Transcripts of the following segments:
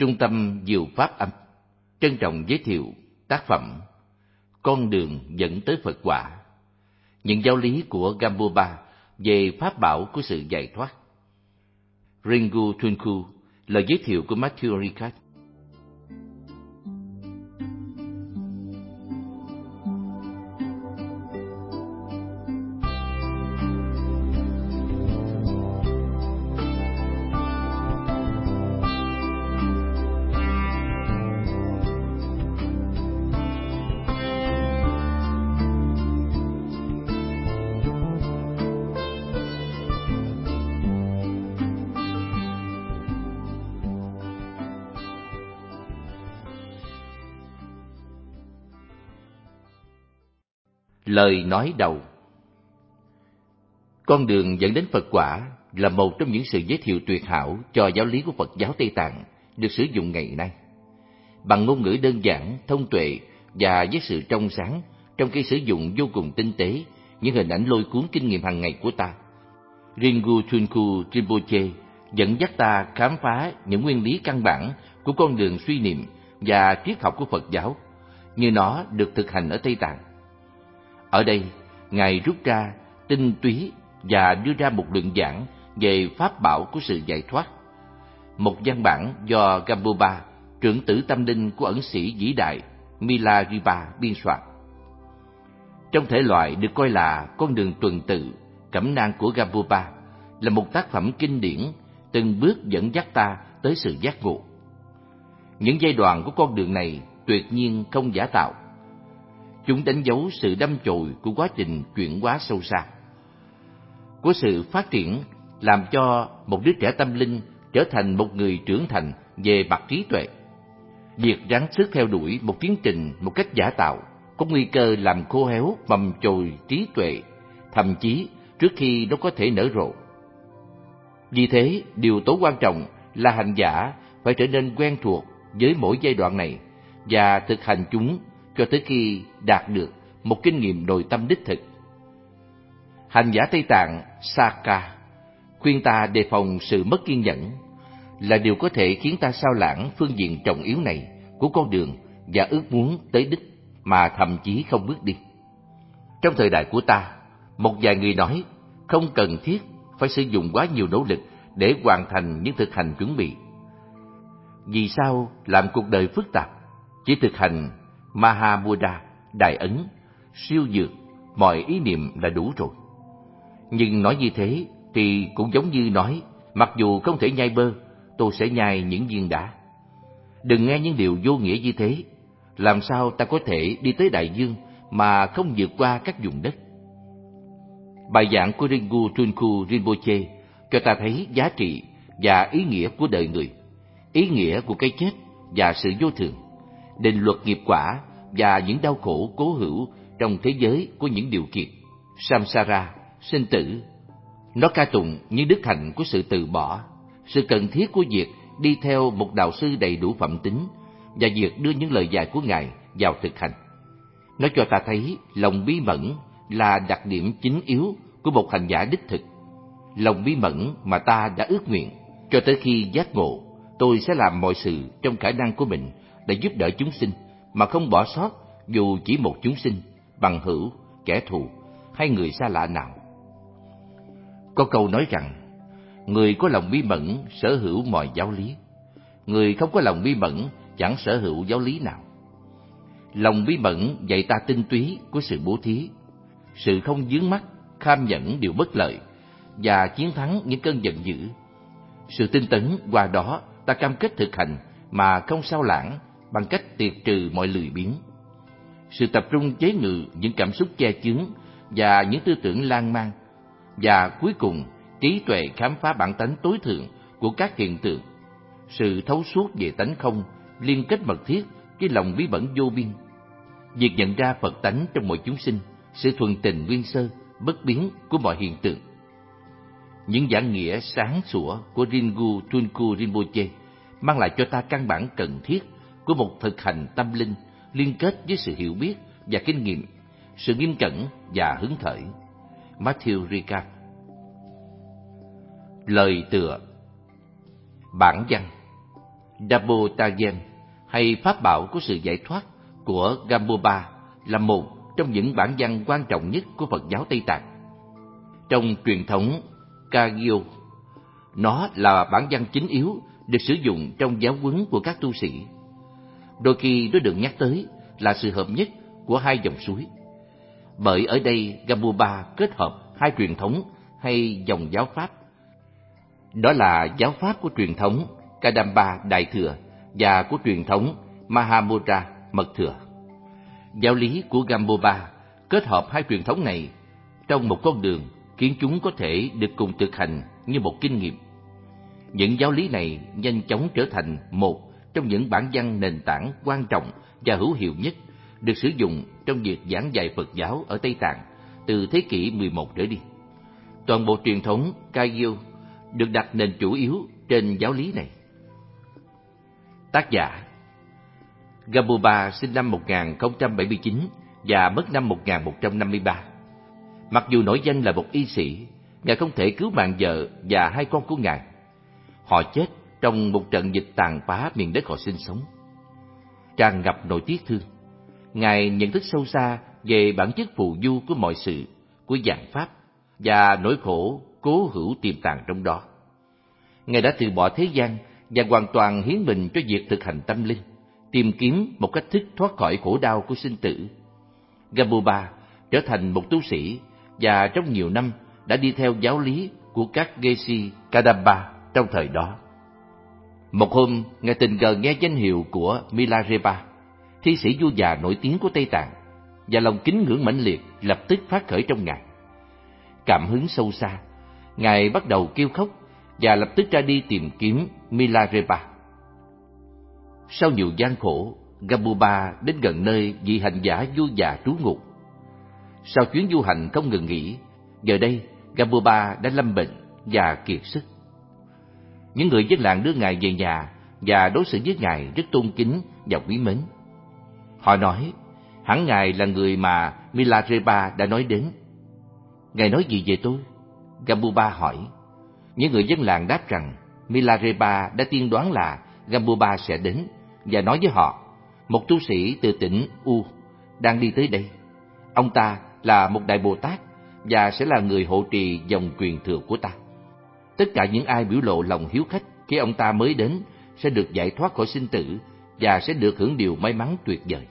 Trung tâm Diệu Pháp Âm trân trọng giới thiệu tác phẩm Con đường dẫn tới Phật quả, những giáo lý của Gampopa về pháp bảo của sự giải thoát. Ringu Tunku, lời giới thiệu của Matthew Ricard. Lời nói đầu. Con đường dẫn đến Phật quả là một trong những sự giới thiệu tuyệt hảo cho giáo lý của Phật giáo Tây Tạng được sử dụng ngày nay. Bằng ngôn ngữ đơn giản, thông tuệ và với sự trong sáng trong khi sử dụng vô cùng tinh tế những hình ảnh lôi cuốn kinh nghiệm hàng ngày của ta, Ringu Tunku Rinpoche dẫn dắt ta khám phá những nguyên lý căn bản của con đường suy niệm và triết học của Phật giáo như nó được thực hành ở Tây Tạng. Ở đây, Ngài rút ra tinh túy và đưa ra một luận giảng về pháp bảo của sự giải thoát, một văn bản do Gampopa, trưởng tử tâm linh của ẩn sĩ vĩ đại Milarepa biên soạn. Trong thể loại được coi là con đường tuần tự, cẩm nang của Gampopa là một tác phẩm kinh điển từng bước dẫn dắt ta tới sự giác ngộ. Những giai đoạn của con đường này tuyệt nhiên không giả tạo. Chúng đánh dấu sự đâm chồi của quá trình chuyển hóa sâu xa, của sự phát triển làm cho một đứa trẻ tâm linh trở thành một người trưởng thành về mặt trí tuệ. Việc gắng sức theo đuổi một tiến trình một cách giả tạo có nguy cơ làm khô héo mầm chồi trí tuệ, thậm chí trước khi nó có thể nở rộ. Vì thế, điều tố quan trọng là hành giả phải trở nên quen thuộc với mỗi giai đoạn này và thực hành chúng cho tới khi đạt được một kinh nghiệm nội tâm đích thực. Hành giả Tây Tạng Saka khuyên ta đề phòng sự mất kiên nhẫn là điều có thể khiến ta sao lãng phương diện trọng yếu này của con đường và ước muốn tới đích mà thậm chí không bước đi. Trong thời đại của ta, một vài người nói không cần thiết phải sử dụng quá nhiều nỗ lực để hoàn thành những thực hành chuẩn bị. Vì sao làm cuộc đời phức tạp? Chỉ thực hành Mahamudra, Đại Ấn, siêu dược, mọi ý niệm là đủ rồi. Nhưng nói như thế thì cũng giống như nói, mặc dù không thể nhai bơ, tôi sẽ nhai những viên đá. Đừng nghe những điều vô nghĩa như thế. Làm sao ta có thể đi tới đại dương mà không vượt qua các vùng đất? Bài giảng của Ringu Tunku Rinpoche cho ta thấy giá trị và ý nghĩa của đời người, ý nghĩa của cái chết và sự vô thường, định luật nghiệp quả và những đau khổ cố hữu trong thế giới của những điều kiện, samsara, sinh tử. Nó ca tụng những đức hạnh của sự từ bỏ, sự cần thiết của việc đi theo một đạo sư đầy đủ phẩm tính và việc đưa những lời dạy của Ngài vào thực hành. Nó cho ta thấy lòng bí mẫn là đặc điểm chính yếu của một hành giả đích thực. Lòng bí mẫn mà ta đã ước nguyện, cho tới khi giác ngộ, tôi sẽ làm mọi sự trong khả năng của mình để giúp đỡ chúng sinh, mà không bỏ sót dù chỉ một chúng sinh, bằng hữu, kẻ thù hay người xa lạ nào. Có câu nói rằng, người có lòng bí mẫn sở hữu mọi giáo lý, người không có lòng bí mẫn chẳng sở hữu giáo lý nào. Lòng bí mẫn dạy ta tinh túy của sự bố thí, sự không vướng mắc, kham nhẫn điều bất lợi và chiến thắng những cơn giận dữ. Sự tinh tấn qua đó ta cam kết thực hành mà không sao lãng bằng cách tiệt trừ mọi lười biếng. Sự tập trung chế ngự những cảm xúc che chướng và những tư tưởng lan man, và cuối cùng trí tuệ khám phá bản tánh tối thượng của các hiện tượng. Sự thấu suốt về tánh không liên kết mật thiết với lòng bí bẩn vô biên. Việc nhận ra Phật tánh trong mọi chúng sinh, sự thuần tình nguyên sơ, bất biến của mọi hiện tượng. Những giảng nghĩa sáng sủa của Ringu Tunku Rinpoche mang lại cho ta căn bản cần thiết của một thực hành tâm linh liên kết với sự hiểu biết và kinh nghiệm, sự nghiêm cẩn và hứng khởi. Matthew Ricard. Lời tựa. Bản văn. Dabotagen hay pháp bảo của sự giải thoát của Gamboba là một trong những bản văn quan trọng nhất của Phật giáo Tây Tạng. Trong truyền thống Kagyo, nó là bản văn chính yếu được sử dụng trong giáo huấn của các tu sĩ. Đôi khi nó được nhắc tới là sự hợp nhất của hai dòng suối, bởi ở đây Gamboba kết hợp hai truyền thống hay dòng giáo pháp. Đó là giáo pháp của truyền thống Kadamba Đại Thừa và của truyền thống Mahamudra Mật Thừa. Giáo lý của Gamboba kết hợp hai truyền thống này trong một con đường khiến chúng có thể được cùng thực hành như một kinh nghiệm. Những giáo lý này nhanh chóng trở thành một trong những bản văn nền tảng quan trọng và hữu hiệu nhất được sử dụng trong việc giảng dạy Phật giáo ở Tây Tạng từ thế kỷ 11 trở đi. Toàn bộ truyền thống Kagyo được đặt nền chủ yếu trên giáo lý này. Tác giả Gamboba sinh năm 1079 và mất năm 1153. Mặc dù nổi danh là một y sĩ, Ngài không thể cứu mạng vợ và hai con của Ngài. Họ chết trong một trận dịch tàn phá miền đất họ sinh sống. Tràn ngập nỗi tiếc thương, Ngài nhận thức sâu xa về bản chất phù du của mọi sự, của vạn pháp và nỗi khổ cố hữu tiềm tàng trong đó. Ngài đã từ bỏ thế gian và hoàn toàn hiến mình cho việc thực hành tâm linh, tìm kiếm một cách thức thoát khỏi khổ đau của sinh tử. Gamboba trở thành một tu sĩ và trong nhiều năm đã đi theo giáo lý của các Geshe Kadamba trong thời đó. Một hôm, Ngài tình cờ nghe danh hiệu của Milarepa, thi sĩ vua già nổi tiếng của Tây Tạng, và lòng kính ngưỡng mãnh liệt lập tức phát khởi trong Ngài. Cảm hứng sâu xa, Ngài bắt đầu kêu khóc và lập tức ra đi tìm kiếm Milarepa. Sau nhiều gian khổ, Gamboba đến gần nơi vị hành giả vua già trú ngụ. Sau chuyến du hành không ngừng nghỉ, giờ đây Gamboba đã lâm bệnh và kiệt sức. Những người dân làng đưa Ngài về nhà và đối xử với Ngài rất tôn kính và quý mến. Họ nói, hẳn Ngài là người mà Milarepa đã nói đến. Ngài nói gì về tôi? Gamboba hỏi. Những người dân làng đáp rằng Milarepa đã tiên đoán là Gamboba sẽ đến và nói với họ, một tu sĩ từ tỉnh U đang đi tới đây. Ông ta là một đại Bồ Tát và sẽ là người hộ trì dòng truyền thừa của ta. Tất cả những ai biểu lộ lòng hiếu khách khi ông ta mới đến sẽ được giải thoát khỏi sinh tử và sẽ được hưởng điều may mắn tuyệt vời.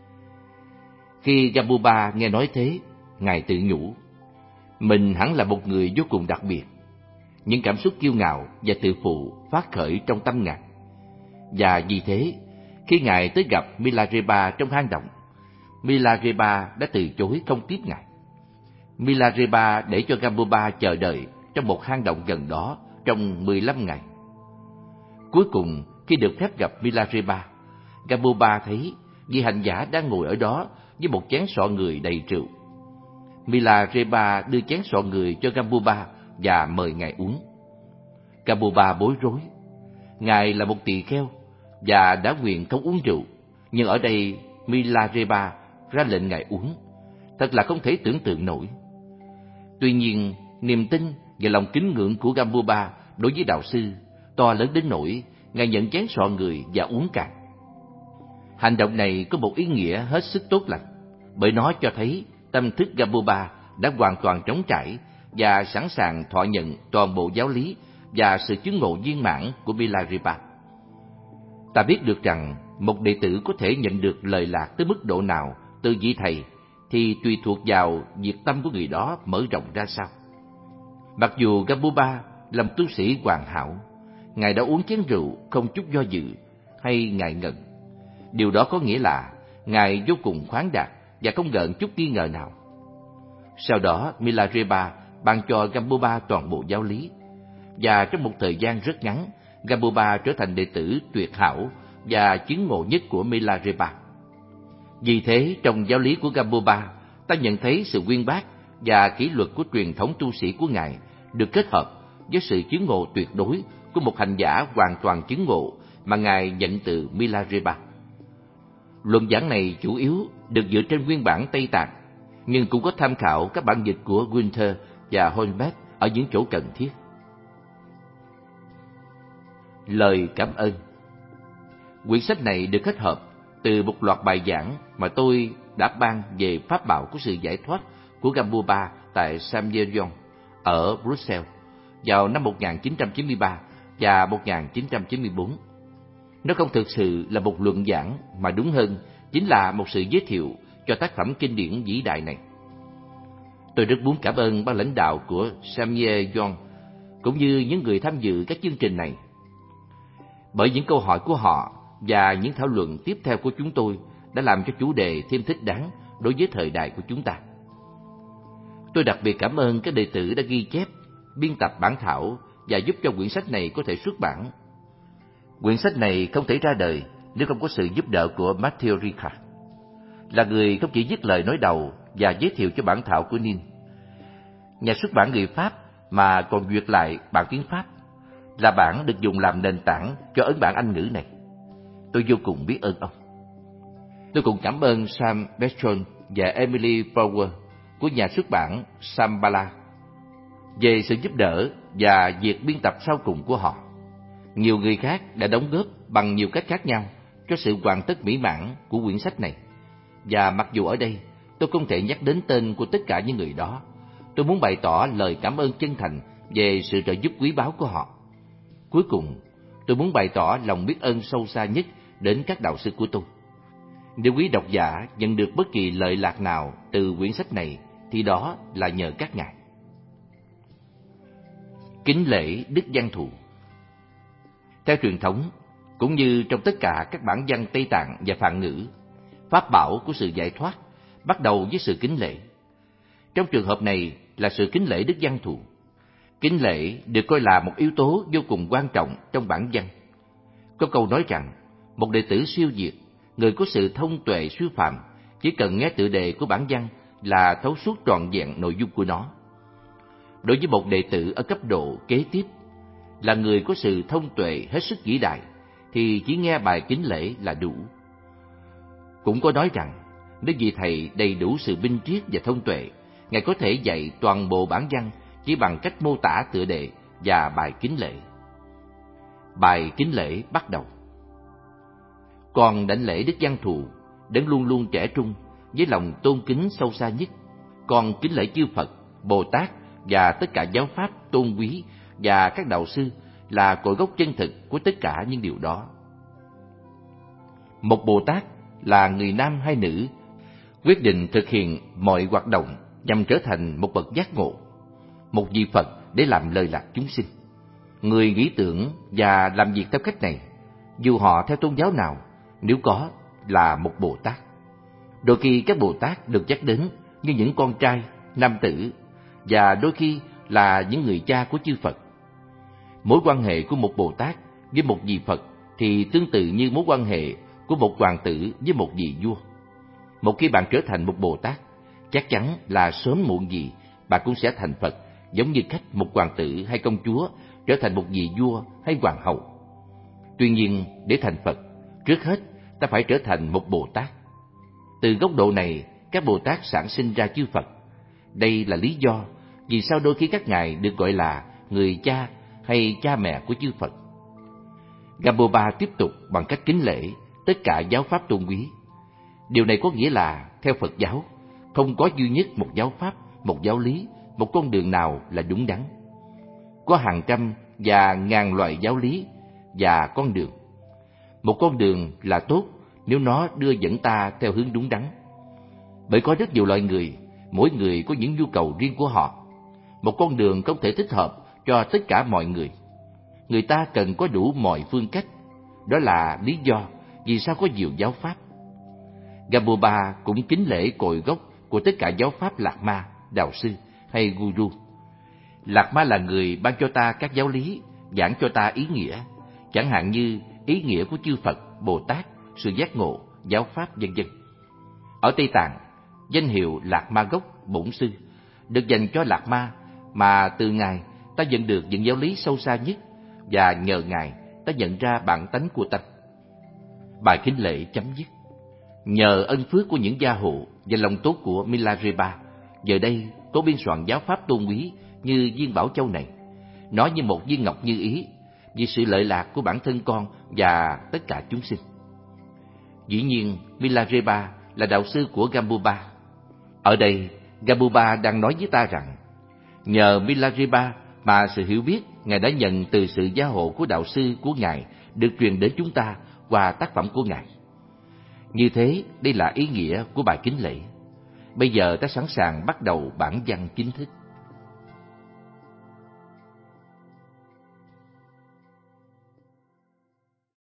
Khi Gamboba nghe nói thế, Ngài tự nhủ, mình hẳn là một người vô cùng đặc biệt. Những cảm xúc kiêu ngạo và tự phụ phát khởi trong tâm Ngài. Và vì thế, khi Ngài tới gặp Milarepa trong hang động, Milarepa đã từ chối không tiếp Ngài. Milarepa để cho Gamboba chờ đợi trong một hang động gần đó trong 15 ngày. Cuối cùng, khi được phép gặp Milarepa, Gamboba thấy vị hành giả đang ngồi ở đó với một chén sọ người đầy rượu. Milarepa đưa chén sọ người cho Gamboba và mời Ngài uống. Gamboba bối rối. Ngài là một tỳ kheo và đã nguyện không uống rượu, nhưng ở đây Milarepa ra lệnh Ngài uống. Thật là không thể tưởng tượng nổi. Tuy nhiên, niềm tin và lòng kính ngưỡng của Gamboba đối với đạo sư to lớn đến nỗi Ngài nhận chén sọ người và uống cạn. Hành động này có một ý nghĩa hết sức tốt lành, bởi nó cho thấy tâm thức Gamboba đã hoàn toàn trống trải và sẵn sàng thọ nhận toàn bộ giáo lý và sự chứng ngộ viên mãn của Milarepa. Ta biết được rằng một đệ tử có thể nhận được lời lạc tới mức độ nào từ vị thầy thì tùy thuộc vào việc tâm của người đó mở rộng ra sao. Mặc dù Gamboba là một tu sĩ hoàn hảo, Ngài đã uống chén rượu không chút do dự hay ngại ngần. Điều đó có nghĩa là Ngài vô cùng khoáng đạt và không gợn chút nghi ngờ nào. Sau đó, Milarepa ban cho Gamboba toàn bộ giáo lý, và trong một thời gian rất ngắn, Gamboba trở thành đệ tử tuyệt hảo và chứng ngộ nhất của Milarepa. Vì thế, trong giáo lý của Gamboba, ta nhận thấy sự uyên bác và kỷ luật của truyền thống tu sĩ của Ngài được kết hợp với sự chứng ngộ tuyệt đối của một hành giả hoàn toàn chứng ngộ mà Ngài nhận từ Milarepa. Luận giảng này chủ yếu được dựa trên nguyên bản Tây Tạng, nhưng cũng có tham khảo các bản dịch của Gunther và Holmberg ở những chỗ cần thiết. Lời cảm ơn. Quyển sách này được kết hợp từ một loạt bài giảng mà tôi đã ban về pháp bảo của sự giải thoát của Gamboa tại Samyeon ở Bruxelles vào năm 1993 và 1994. Nó không thực sự là một luận giảng, mà đúng hơn chính là một sự giới thiệu cho tác phẩm kinh điển vĩ đại này. Tôi rất muốn cảm ơn ban lãnh đạo của Samyeon cũng như những người tham dự các chương trình này. Bởi những câu hỏi của họ và những thảo luận tiếp theo của chúng tôi đã làm cho chủ đề thêm thích đáng đối với thời đại của chúng ta. Tôi đặc biệt cảm ơn các đệ tử đã ghi chép, biên tập bản thảo và giúp cho quyển sách này có thể xuất bản. Quyển sách này không thể ra đời nếu không có sự giúp đỡ của Matthew Ricard, là người không chỉ viết lời nói đầu và giới thiệu cho bản thảo của Nin, nhà xuất bản người Pháp mà còn duyệt lại bản tiếng Pháp, là bản được dùng làm nền tảng cho ấn bản Anh ngữ này. Tôi vô cùng biết ơn ông. Tôi cũng cảm ơn Sam Bestron và Emily Power của nhà xuất bản Shambhala về sự giúp đỡ và việc biên tập sau cùng của họ. Nhiều người khác đã đóng góp bằng nhiều cách khác nhau cho sự hoàn tất mỹ mãn của quyển sách này. Và mặc dù ở đây tôi không thể nhắc đến tên của tất cả những người đó, tôi muốn bày tỏ lời cảm ơn chân thành về sự trợ giúp quý báu của họ. Cuối cùng, tôi muốn bày tỏ lòng biết ơn sâu xa nhất đến các đạo sư của tôi. Nếu quý độc giả nhận được bất kỳ lợi lạc nào từ quyển sách này, thì đó là nhờ các ngài. Kính lễ Đức Văn Thù. Theo truyền thống, cũng như trong tất cả các bản văn Tây Tạng và Phạn ngữ, pháp bảo của sự giải thoát bắt đầu với sự kính lễ. Trong trường hợp này là sự kính lễ Đức Văn Thù. Kính lễ được coi là một yếu tố vô cùng quan trọng trong bản văn. Có câu nói rằng, một đệ tử siêu việt, người có sự thông tuệ siêu phàm, chỉ cần nghe tựa đề của bản văn là thấu suốt trọn vẹn nội dung của nó. Đối với một đệ tử ở cấp độ kế tiếp, là người có sự thông tuệ hết sức vĩ đại, thì chỉ nghe bài kính lễ là đủ. Cũng có nói rằng, nếu vị thầy đầy đủ sự minh triết và thông tuệ, ngài có thể dạy toàn bộ bản văn chỉ bằng cách mô tả tựa đề và bài kính lễ. Bài kính lễ bắt đầu. Con đảnh lễ Đức Văn Thù, đấng luôn luôn trẻ trung, với lòng tôn kính sâu xa nhất. Con kính lễ chư Phật, Bồ Tát và tất cả giáo pháp tôn quý và các đạo sư là cội gốc chân thực của tất cả những điều đó. Một Bồ Tát là người nam hay nữ, quyết định thực hiện mọi hoạt động nhằm trở thành một bậc giác ngộ, một vị Phật để làm lời lạc chúng sinh. Người nghĩ tưởng và làm việc theo cách này, dù họ theo tôn giáo nào, nếu có, là một Bồ Tát. Đôi khi các Bồ Tát được nhắc đến như những con trai, nam tử, và đôi khi là những người cha của chư Phật. Mối quan hệ của một Bồ Tát với một vị Phật thì tương tự như mối quan hệ của một hoàng tử với một vị vua. Một khi bạn trở thành một Bồ Tát, chắc chắn là sớm muộn gì bạn cũng sẽ thành Phật, giống như cách một hoàng tử hay công chúa trở thành một vị vua hay hoàng hậu. Tuy nhiên, để thành Phật, trước hết ta phải trở thành một Bồ Tát. Từ góc độ này, các Bồ Tát sản sinh ra chư Phật. Đây là lý do vì sao đôi khi các ngài được gọi là người cha hay cha mẹ của chư Phật. Gamboa tiếp tục bằng cách kính lễ tất cả giáo pháp tôn quý. Điều này có nghĩa là, theo Phật giáo, không có duy nhất một giáo pháp, một giáo lý, một con đường nào là đúng đắn. Có hàng trăm và ngàn loại giáo lý và con đường. Một con đường là tốt nếu nó đưa dẫn ta theo hướng đúng đắn. Bởi có rất nhiều loại người, mỗi người có những nhu cầu riêng của họ. Một con đường không thể thích hợp cho tất cả mọi người. Người ta cần có đủ mọi phương cách. Đó là lý do vì sao có nhiều giáo pháp. Gamboa cũng kính lễ cội gốc của tất cả giáo pháp Lạc Ma, đạo sư hay guru. Lạc Ma là người ban cho ta các giáo lý, giảng cho ta ý nghĩa, chẳng hạn như ý nghĩa của chư Phật, Bồ Tát, sự giác ngộ, giáo pháp vân vân. Ở Tây Tạng, danh hiệu Lạc Ma gốc, bổn sư được dành cho Lạc Ma mà từ ngài ta nhận được những giáo lý sâu xa nhất, và nhờ ngài ta nhận ra bản tánh của ta. Bài kính lễ chấm dứt. Nhờ ân phước của những gia hộ và lòng tốt của Milarepa, giờ đây có biên soạn giáo pháp tôn quý như viên Bảo Châu này. Nó như một viên ngọc như ý, vì sự lợi lạc của bản thân con và tất cả chúng sinh. Dĩ nhiên, Milarepa là đạo sư của Gambuba. Ở đây, Gambuba đang nói với ta rằng, nhờ Milarepa mà sự hiểu biết Ngài đã nhận từ sự gia hộ của đạo sư của Ngài được truyền đến chúng ta qua tác phẩm của Ngài. Như thế, đây là ý nghĩa của bài kính lễ. Bây giờ ta sẵn sàng bắt đầu bản văn chính thức.